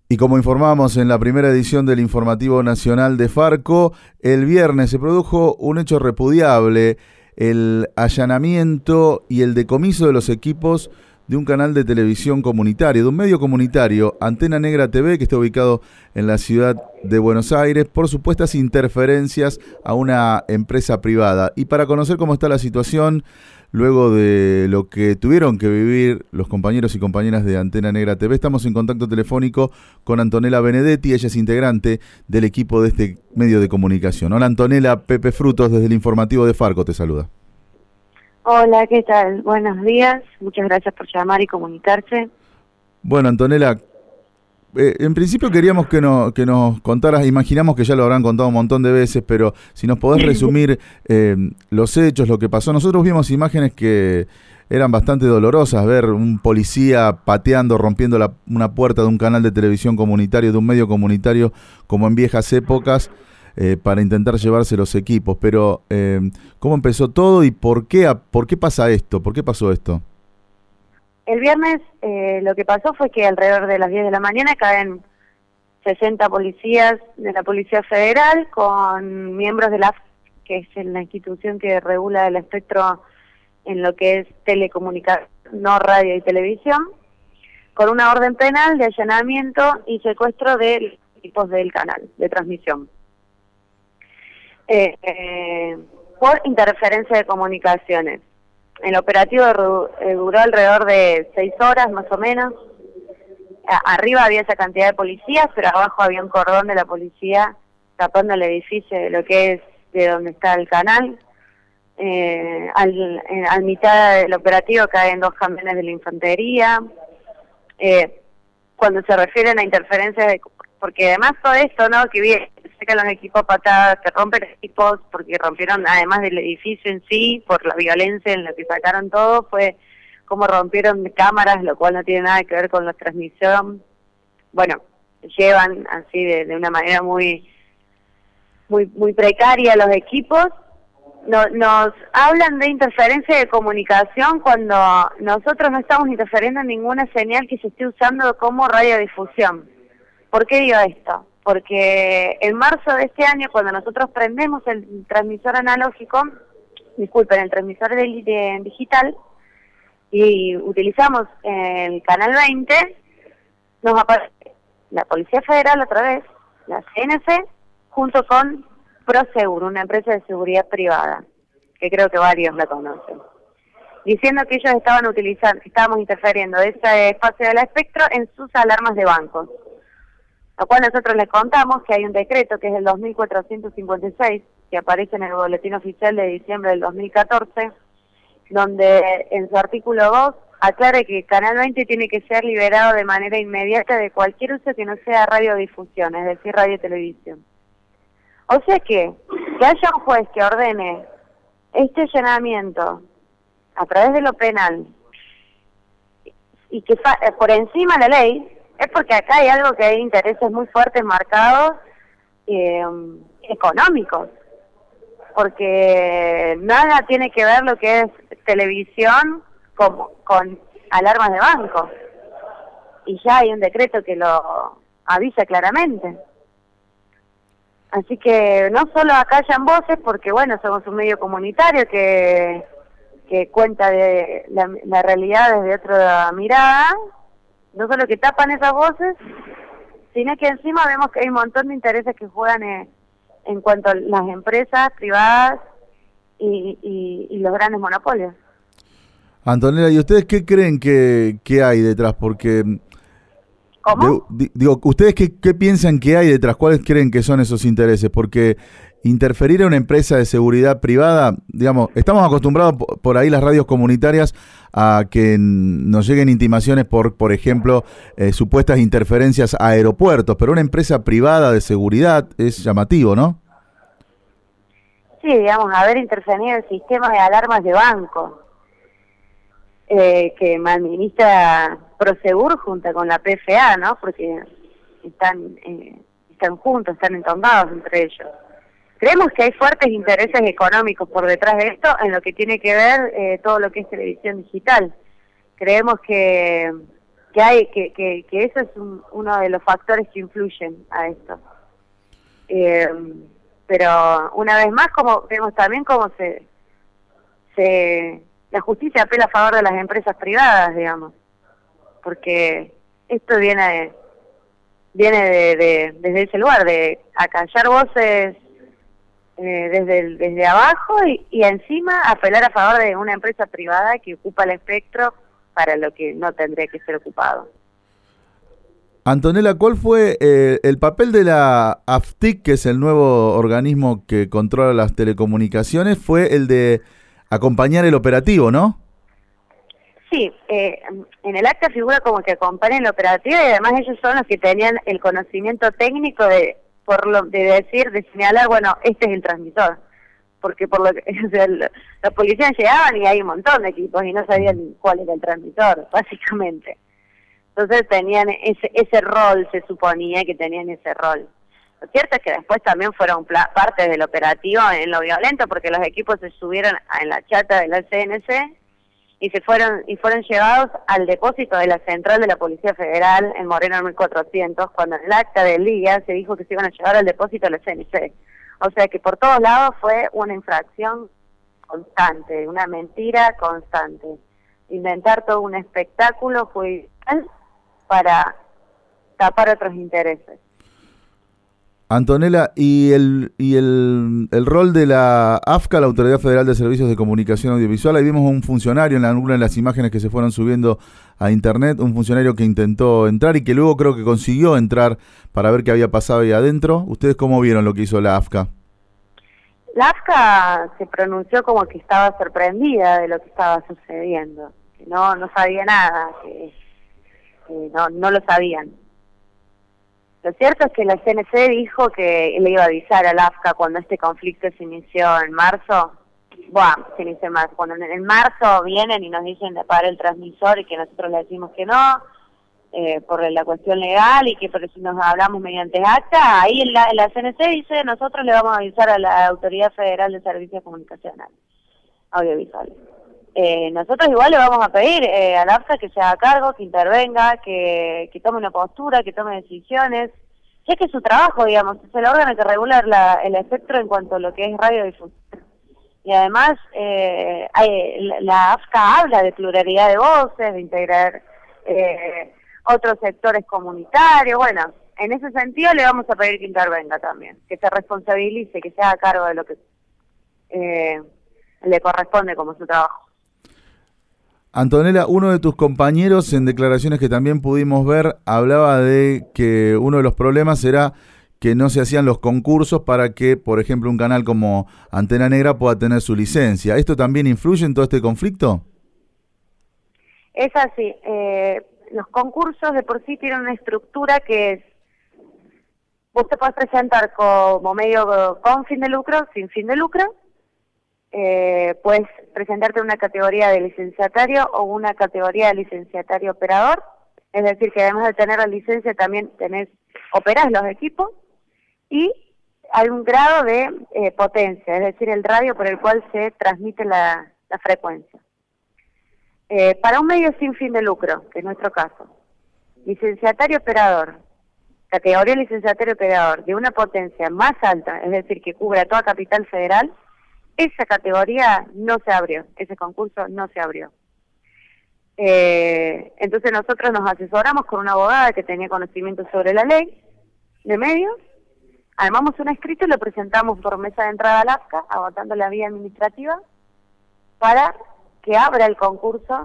Y como informamos en la primera edición del Informativo Nacional de Farco, el viernes se produjo un hecho repudiable, el allanamiento y el decomiso de los equipos de un canal de televisión comunitario, de un medio comunitario, Antena Negra TV, que está ubicado en la ciudad de Buenos Aires, por supuestas interferencias a una empresa privada. Y para conocer cómo está la situación, luego de lo que tuvieron que vivir los compañeros y compañeras de Antena Negra TV, estamos en contacto telefónico con Antonella Benedetti. Ella es integrante del equipo de este medio de comunicación. Hola Antonella, Pepe Frutos desde el Informativo de Farco te saluda. Hola, ¿qué tal? Buenos días, muchas gracias por llamar y comunicarse. Bueno, Antonella, en principio queríamos que nos contaras, imaginamos que ya lo habrán contado un montón de veces, pero si nos podés resumir los hechos, lo que pasó. Nosotros vimos imágenes que eran bastante dolorosas, ver un policía pateando, rompiendo una puerta de un canal de televisión comunitario, de un medio comunitario, como en viejas épocas, para intentar llevarse los equipos. Pero, ¿cómo empezó todo y por qué pasa esto? ¿Por qué pasó esto? El viernes lo que pasó fue que alrededor de las 10 de la mañana caen 60 policías de la Policía Federal con miembros de la AFP, que es la institución que regula el espectro en lo que es telecomunicación, no radio y televisión, con una orden penal de allanamiento y secuestro de los equipos del canal de transmisión. Por interferencia de comunicaciones. El operativo duró alrededor de 6 horas más o menos. Arriba había esa cantidad de policías, pero abajo había un cordón de la policía tapando el edificio de lo que es de donde está el canal. Al mitad del operativo caen 2 camiones de la infantería. Cuando se refieren a interferencias porque además todo esto, ¿no? Que bien, sacan los equipos patadas, que rompen equipos, porque rompieron, además del edificio en sí, por la violencia en la que sacaron todo, fue como rompieron cámaras, lo cual no tiene nada que ver con la transmisión. Bueno, llevan así de una manera muy precaria los equipos. Nos hablan de interferencia de comunicación cuando nosotros no estamos interfiriendo en ninguna señal que se esté usando como radiodifusión. ¿Por qué digo esto? Porque en marzo de este año, cuando nosotros prendemos el transmisor analógico, el transmisor digital, y utilizamos el canal 20, nos aparece la Policía Federal otra vez, la CNC, junto con Prosegur, una empresa de seguridad privada, que creo que varios la conocen, diciendo que ellos estábamos interfiriendo de ese espacio del espectro en sus alarmas de bancos. Lo cual nosotros les contamos que hay un decreto que es el 2456, que aparece en el Boletín Oficial de diciembre del 2014, donde en su artículo 2 aclara que Canal 20 tiene que ser liberado de manera inmediata de cualquier uso que no sea radiodifusión, es decir, radio y televisión. O sea que haya un juez que ordene este allanamiento a través de lo penal y que por encima de la ley, es porque acá hay algo que hay intereses muy fuertes marcados económicos, porque nada tiene que ver lo que es televisión con alarmas de banco, y ya hay un decreto que lo avisa claramente. Así que no solo acá hayan voces, porque bueno, somos un medio comunitario que cuenta de la realidad desde otra mirada. No solo que tapan esas voces, sino que encima vemos que hay un montón de intereses que juegan en cuanto a las empresas privadas y los grandes monopolios. Antonella, ¿y ustedes qué creen que hay detrás? Porque ¿cómo? Digo, ¿ustedes qué piensan que hay detrás? ¿Cuáles creen que son esos intereses? Porque interferir a una empresa de seguridad privada, digamos, estamos acostumbrados por ahí las radios comunitarias a que nos lleguen intimaciones por ejemplo, supuestas interferencias a aeropuertos, pero una empresa privada de seguridad es llamativo, ¿no? Sí, digamos, haber intervenido en sistemas de alarmas de banco, que administra Prosegur junto con la PFA, ¿no? Porque están juntos, están entongados entre ellos. Creemos que hay fuertes intereses económicos por detrás de esto en lo que tiene que ver todo lo que es televisión digital. Creemos que que eso es uno de los factores que influyen a esto. Pero una vez más, como vemos también cómo la justicia apela a favor de las empresas privadas, digamos, porque esto viene desde ese lugar, de acallar voces desde abajo y encima apelar a favor de una empresa privada que ocupa el espectro para lo que no tendría que ser ocupado. Antonella, ¿cuál fue el papel de la AFTIC, que es el nuevo organismo que controla las telecomunicaciones? Fue el de acompañar el operativo, ¿no? Sí, en el acta figura como que acompañan el operativo y además ellos son los que tenían el conocimiento técnico de señalar, bueno, este es el transmisor. Porque o sea, los policías llegaban y hay un montón de equipos y no sabían cuál era el transmisor, básicamente. Entonces tenían ese rol, se suponía que tenían ese rol. Lo cierto es que después también fueron parte del operativo en lo violento, porque los equipos se subieron en la chata de la CNC y fueron llevados al depósito de la central de la Policía Federal en Moreno 1400, cuando en el acta del día se dijo que se iban a llevar al depósito de la CNC. O sea que por todos lados fue una infracción constante, una mentira constante. Inventar todo un espectáculo judicial para tapar otros intereses. Antonella, ¿y el rol de la AFCA, la Autoridad Federal de Servicios de Comunicación Audiovisual? Ahí vimos un funcionario en alguna de las imágenes que se fueron subiendo a internet, un funcionario que intentó entrar y que luego creo que consiguió entrar para ver qué había pasado ahí adentro. ¿Ustedes cómo vieron lo que hizo la AFCA? La AFCA se pronunció como que estaba sorprendida de lo que estaba sucediendo, que no sabía nada, que no lo sabían. Lo cierto es que la CNC dijo que le iba a avisar a la AFCA cuando este conflicto se inició en marzo. Bueno, se inició en marzo. Cuando en marzo vienen y nos dicen de apagar el transmisor y que nosotros le decimos que no, por la cuestión legal y que por eso nos hablamos mediante acta, ahí la CNC dice nosotros le vamos a avisar a la Autoridad Federal de Servicios Comunicacionales Audiovisuales. Nosotros igual le vamos a pedir a la AFCA que se haga cargo, que intervenga, que tome una postura, que tome decisiones, ya que es su trabajo, digamos, es el órgano que regula el espectro en cuanto a lo que es radiodifusión. Y además la AFCA habla de pluralidad de voces, de integrar otros sectores comunitarios. Bueno, en ese sentido le vamos a pedir que intervenga también, que se responsabilice, que se haga cargo de lo que le corresponde como su trabajo. Antonella, uno de tus compañeros, en declaraciones que también pudimos ver, hablaba de que uno de los problemas era que no se hacían los concursos para que, por ejemplo, un canal como Antena Negra pueda tener su licencia. ¿Esto también influye en todo este conflicto? Es así. Los concursos de por sí tienen una estructura que es: vos te podés presentar como medio con fin de lucro, sin fin de lucro. Puedes presentarte en una categoría de licenciatario o una categoría de licenciatario operador, es decir, que además de tener la licencia también operás los equipos, y hay un grado de potencia, es decir, el radio por el cual se transmite la frecuencia. Para un medio sin fin de lucro, que es nuestro caso, licenciatario operador, categoría licenciatario operador de una potencia más alta, es decir, que cubra toda Capital Federal, esa categoría no se abrió, ese concurso no se abrió. Entonces nosotros nos asesoramos con una abogada que tenía conocimiento sobre la ley de medios, armamos un escrito y lo presentamos por mesa de entrada al AFCA, agotando la vía administrativa, para que abra el concurso